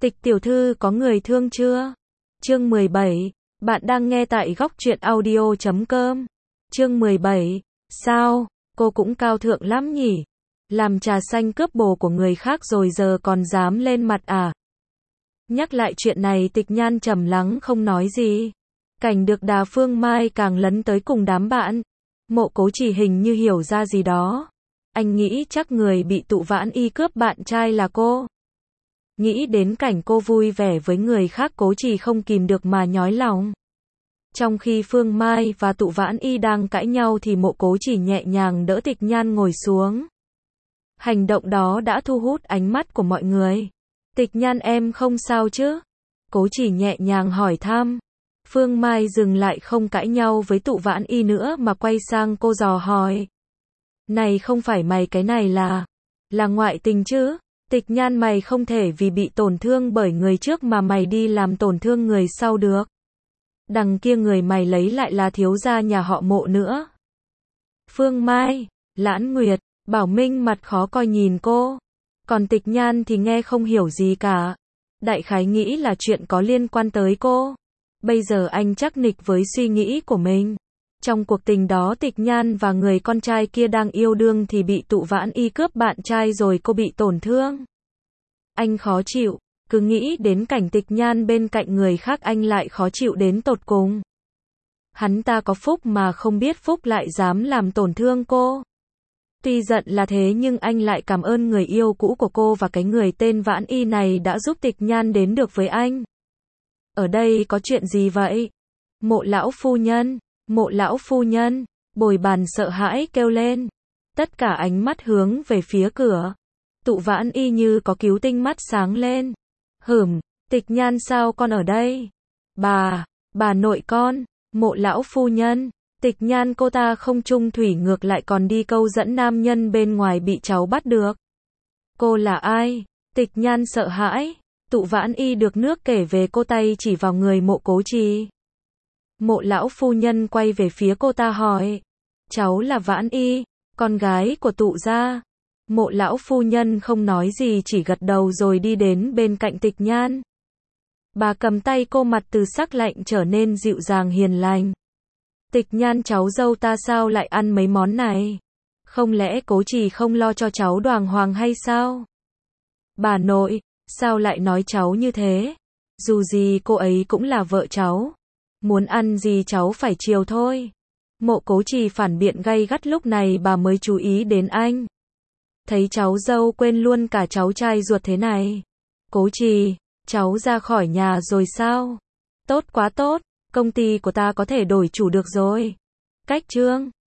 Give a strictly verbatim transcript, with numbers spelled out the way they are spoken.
Tịch tiểu thư có người thương chưa? Chương mười bảy. Bạn đang nghe tại góc truyện audio chấm com. Chương mười bảy. Sao, cô cũng cao thượng lắm nhỉ? Làm trà xanh cướp bồ của người khác rồi giờ còn dám lên mặt à? Nhắc lại chuyện này Tịch Nhan trầm lắng không nói gì. Cảnh được Đà Phương Mai càng lấn tới cùng đám bạn. Mộ Cố Chỉ hình như hiểu ra gì đó. Anh nghĩ chắc người bị Tụ Vãn Y cướp bạn trai là cô. Nghĩ đến cảnh cô vui vẻ với người khác Cố Chỉ không kìm được mà nhói lòng. Trong khi Phương Mai và Tụ Vãn Y đang cãi nhau thì Mộ Cố Chỉ nhẹ nhàng đỡ Tịch Nhan ngồi xuống. Hành động đó đã thu hút ánh mắt của mọi người. Tịch Nhan em không sao chứ? Cố Chỉ nhẹ nhàng hỏi thăm. Phương Mai dừng lại không cãi nhau với Tụ Vãn Y nữa mà quay sang cô dò hỏi. Này không phải mày cái này là... là ngoại tình chứ? Tịch Nhan mày không thể vì bị tổn thương bởi người trước mà mày đi làm tổn thương người sau được. Đằng kia người mày lấy lại là thiếu gia nhà họ Mộ nữa. Phương Mai, Lãn Nguyệt, Bảo Minh mặt khó coi nhìn cô. Còn Tịch Nhan thì nghe không hiểu gì cả. Đại khái nghĩ là chuyện có liên quan tới cô. Bây giờ anh chắc nịch với suy nghĩ của mình. Trong cuộc tình đó Tịch Nhan và người con trai kia đang yêu đương thì bị Tụ Vãn Y cướp bạn trai rồi cô bị tổn thương. Anh khó chịu, cứ nghĩ đến cảnh Tịch Nhan bên cạnh người khác anh lại khó chịu đến tột cùng. Hắn ta có phúc mà không biết phúc lại dám làm tổn thương cô. Tuy giận là thế nhưng anh lại cảm ơn người yêu cũ của cô và cái người tên Vãn Y này đã giúp Tịch Nhan đến được với anh. Ở đây có chuyện gì vậy? Mộ lão phu nhân, Mộ lão phu nhân, Bồi Bàn sợ hãi kêu lên. Tất cả ánh mắt hướng về phía cửa. Tụ Vãn Y như có cứu tinh mắt sáng lên. Hửm, Tịch Nhan sao con ở đây? Bà, bà nội con, Mộ lão phu nhân, Tịch Nhan cô ta không chung thủy ngược lại còn đi câu dẫn nam nhân bên ngoài bị cháu bắt được. Cô là ai? Tịch Nhan sợ hãi. Tụ Vãn Y được nước kể về cô tay chỉ vào người Mộ Cố Trì. Mộ lão phu nhân quay về phía cô ta hỏi. Cháu là Vãn Y, con gái của Tụ gia. Mộ lão phu nhân không nói gì chỉ gật đầu rồi đi đến bên cạnh Tịch Nhan. Bà cầm tay cô mặt từ sắc lạnh trở nên dịu dàng hiền lành. Tịch Nhan cháu dâu ta sao lại ăn mấy món này? Không lẽ Cố Trì không lo cho cháu đàng hoàng hay sao? Bà nội, sao lại nói cháu như thế? Dù gì cô ấy cũng là vợ cháu. Muốn ăn gì cháu phải chiều thôi. Mộ Cố Trì phản biện gay gắt lúc này bà mới chú ý đến anh. Thấy cháu dâu quên luôn cả cháu trai ruột thế này. Cố Trì, cháu ra khỏi nhà rồi sao? Tốt quá tốt, công ty của ta có thể đổi chủ được rồi. Cách chương